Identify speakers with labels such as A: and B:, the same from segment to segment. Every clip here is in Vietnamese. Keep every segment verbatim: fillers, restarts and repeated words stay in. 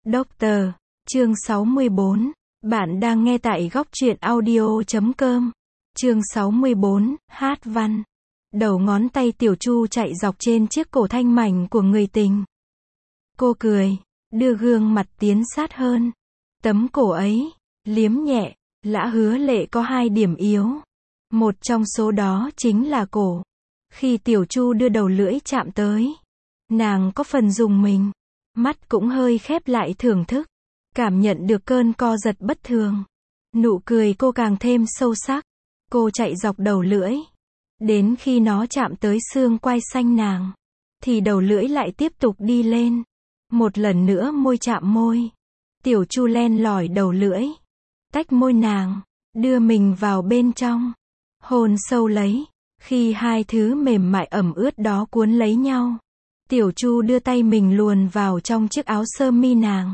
A: Doctor, chương sáu mươi bốn. Bạn đang nghe tại góc truyện audio chấm com. Chương sáu mươi bốn, hát văn. Đầu ngón tay Tiểu Chu chạy dọc trên chiếc cổ thanh mảnh của người tình. Cô cười, đưa gương mặt tiến sát hơn. Tấm cổ ấy, liếm nhẹ, Lã Hứa Lệ có hai điểm yếu. Một trong số đó chính là cổ. Khi Tiểu Chu đưa đầu lưỡi chạm tới, nàng có phần rùng mình. Mắt cũng hơi khép lại thưởng thức. Cảm nhận được cơn co giật bất thường. Nụ cười cô càng thêm sâu sắc. Cô chạy dọc đầu lưỡi. Đến khi nó chạm tới xương quai xanh nàng, thì đầu lưỡi lại tiếp tục đi lên. Một lần nữa môi chạm môi. Tiểu Chu len lỏi đầu lưỡi, tách môi nàng, đưa mình vào bên trong. Hôn sâu lấy. Khi hai thứ mềm mại ẩm ướt đó cuốn lấy nhau, Tiểu Chu đưa tay mình luồn vào trong chiếc áo sơ mi nàng.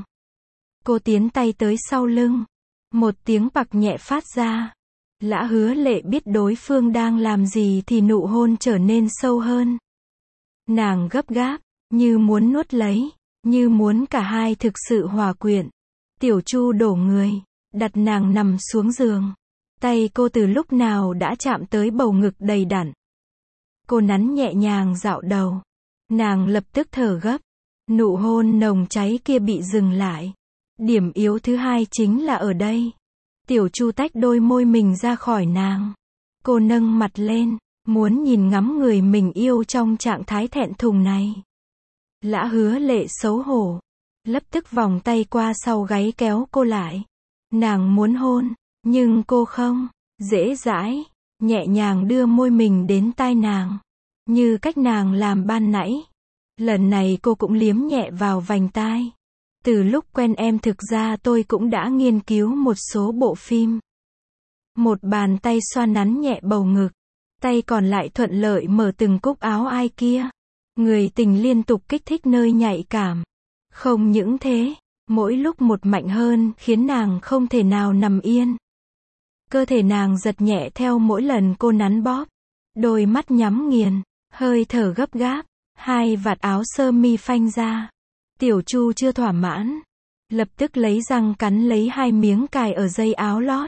A: Cô tiến tay tới sau lưng. Một tiếng bặc nhẹ phát ra. Lã Hứa Lệ biết đối phương đang làm gì thì nụ hôn trở nên sâu hơn. Nàng gấp gáp, như muốn nuốt lấy, như muốn cả hai thực sự hòa quyện. Tiểu Chu đổ người, đặt nàng nằm xuống giường. Tay cô từ lúc nào đã chạm tới bầu ngực đầy đặn. Cô nắn nhẹ nhàng dạo đầu. Nàng lập tức thở gấp. Nụ hôn nồng cháy kia bị dừng lại. Điểm yếu thứ hai chính là ở đây. Tiểu Chu tách đôi môi mình ra khỏi nàng. Cô nâng mặt lên, muốn nhìn ngắm người mình yêu trong trạng thái thẹn thùng này. Lã Hứa Lệ xấu hổ, lập tức vòng tay qua sau gáy kéo cô lại. Nàng muốn hôn, nhưng cô không. Dễ dãi, nhẹ nhàng đưa môi mình đến tai nàng, như cách nàng làm ban nãy. Lần này cô cũng liếm nhẹ vào vành tai. Từ lúc quen em thực ra tôi cũng đã nghiên cứu một số bộ phim. Một bàn tay xoa nắn nhẹ bầu ngực, tay còn lại thuận lợi mở từng cúc áo ai kia. Người tình liên tục kích thích nơi nhạy cảm. Không những thế, mỗi lúc một mạnh hơn khiến nàng không thể nào nằm yên. Cơ thể nàng giật nhẹ theo mỗi lần cô nắn bóp. Đôi mắt nhắm nghiền, hơi thở gấp gáp, hai vạt áo sơ mi phanh ra. Tiểu Chu chưa thỏa mãn, lập tức lấy răng cắn lấy hai miếng cài ở dây áo lót.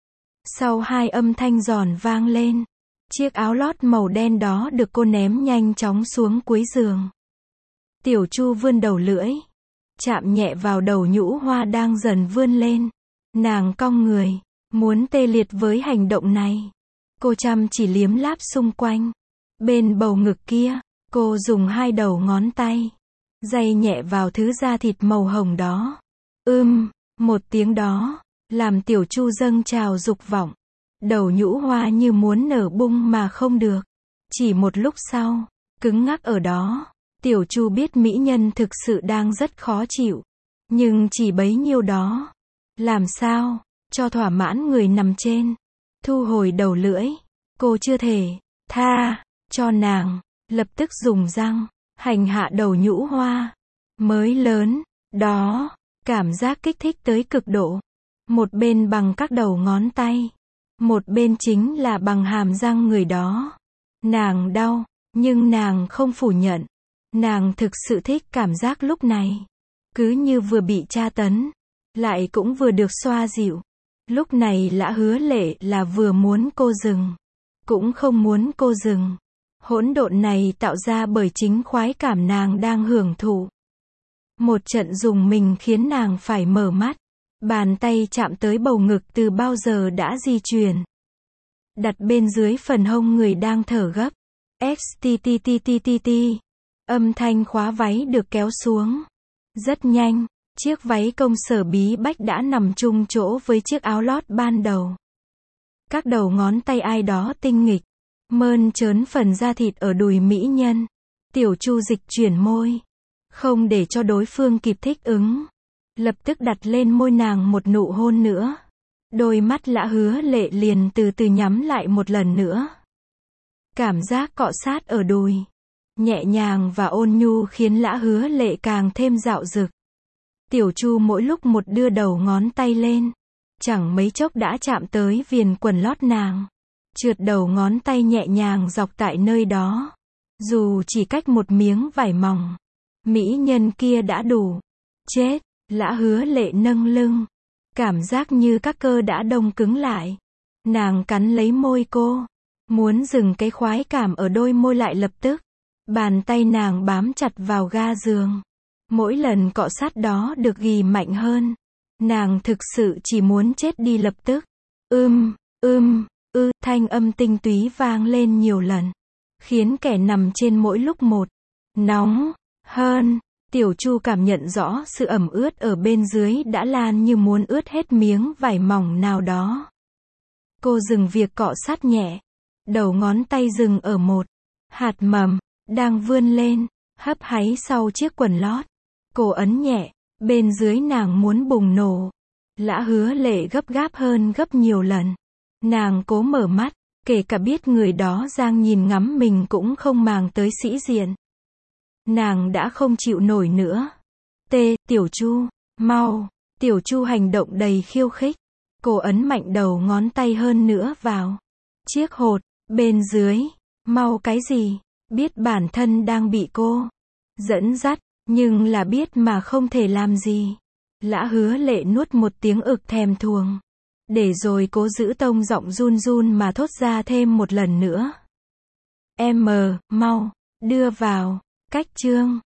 A: Sau hai âm thanh giòn vang lên, chiếc áo lót màu đen đó được cô ném nhanh chóng xuống cuối giường. Tiểu Chu vươn đầu lưỡi, chạm nhẹ vào đầu nhũ hoa đang dần vươn lên. Nàng cong người, muốn tê liệt với hành động này. Cô chăm chỉ liếm láp xung quanh. Bên bầu ngực kia, cô dùng hai đầu ngón tay day nhẹ vào thứ da thịt màu hồng đó. Ưm, một tiếng đó, làm Tiểu Chu dâng trào dục vọng. Đầu nhũ hoa như muốn nở bung mà không được. Chỉ một lúc sau, cứng ngắc ở đó, Tiểu Chu biết mỹ nhân thực sự đang rất khó chịu. Nhưng chỉ bấy nhiêu đó. Làm sao cho thỏa mãn người nằm trên. Thu hồi đầu lưỡi, cô chưa thể tha cho nàng, lập tức dùng răng hành hạ đầu nhũ hoa mới lớn đó, cảm giác kích thích tới cực độ. Một bên bằng các đầu ngón tay, một bên chính là bằng hàm răng người đó. Nàng đau, nhưng nàng không phủ nhận. Nàng thực sự thích cảm giác lúc này. Cứ như vừa bị tra tấn, lại cũng vừa được xoa dịu. Lúc này Lã Hứa Lệ là vừa muốn cô dừng, cũng không muốn cô dừng. Hỗn độn này tạo ra bởi chính khoái cảm nàng đang hưởng thụ. Một trận rùng mình khiến nàng phải mở mắt. Bàn tay chạm tới bầu ngực từ bao giờ đã di chuyển. Đặt bên dưới phần hông người đang thở gấp. Xttttt. Âm thanh khóa váy được kéo xuống. Rất nhanh, chiếc váy công sở bí bách đã nằm chung chỗ với chiếc áo lót ban đầu. Các đầu ngón tay ai đó tinh nghịch, mơn trớn phần da thịt ở đùi mỹ nhân. Tiểu Chu dịch chuyển môi, không để cho đối phương kịp thích ứng. Lập tức đặt lên môi nàng một nụ hôn nữa. Đôi mắt Lã Hứa Lệ liền từ từ nhắm lại một lần nữa. Cảm giác cọ sát ở đùi, nhẹ nhàng và ôn nhu khiến Lã Hứa Lệ càng thêm dạo dực. Tiểu Chu mỗi lúc một đưa đầu ngón tay lên. Chẳng mấy chốc đã chạm tới viền quần lót nàng. Trượt đầu ngón tay nhẹ nhàng dọc tại nơi đó. Dù chỉ cách một miếng vải mỏng, mỹ nhân kia đã đủ chết. Lã Hứa Lệ nâng lưng. Cảm giác như các cơ đã đông cứng lại. Nàng cắn lấy môi cô. Muốn dừng cái khoái cảm ở đôi môi lại lập tức. Bàn tay nàng bám chặt vào ga giường. Mỗi lần cọ sát đó được ghi mạnh hơn. Nàng thực sự chỉ muốn chết đi lập tức. Ưm, ưm, ư, thanh âm tinh túy vang lên nhiều lần. Khiến kẻ nằm trên mỗi lúc một. Nóng, hơn. Tiểu Chu cảm nhận rõ sự ẩm ướt ở bên dưới đã lan như muốn ướt hết miếng vải mỏng nào đó. Cô dừng việc cọ sát nhẹ. Đầu ngón tay dừng ở một hạt mầm, đang vươn lên, hấp háy sau chiếc quần lót. Cô ấn nhẹ, bên dưới nàng muốn bùng nổ. Lã Hứa Lệ gấp gáp hơn gấp nhiều lần. Nàng cố mở mắt, kể cả biết người đó đang nhìn ngắm mình cũng không màng tới sĩ diện. Nàng đã không chịu nổi nữa. Tê, Tiểu Chu, mau. Tiểu Chu hành động đầy khiêu khích. Cô ấn mạnh đầu ngón tay hơn nữa vào chiếc hột, bên dưới. Mau cái gì? Biết bản thân đang bị cô dẫn dắt, nhưng là biết mà không thể làm gì. Lã Hứa Lệ nuốt một tiếng ực thèm thuồng. Để rồi cố giữ tông giọng run run mà thốt ra thêm một lần nữa. Em, mau, đưa vào, cách chương.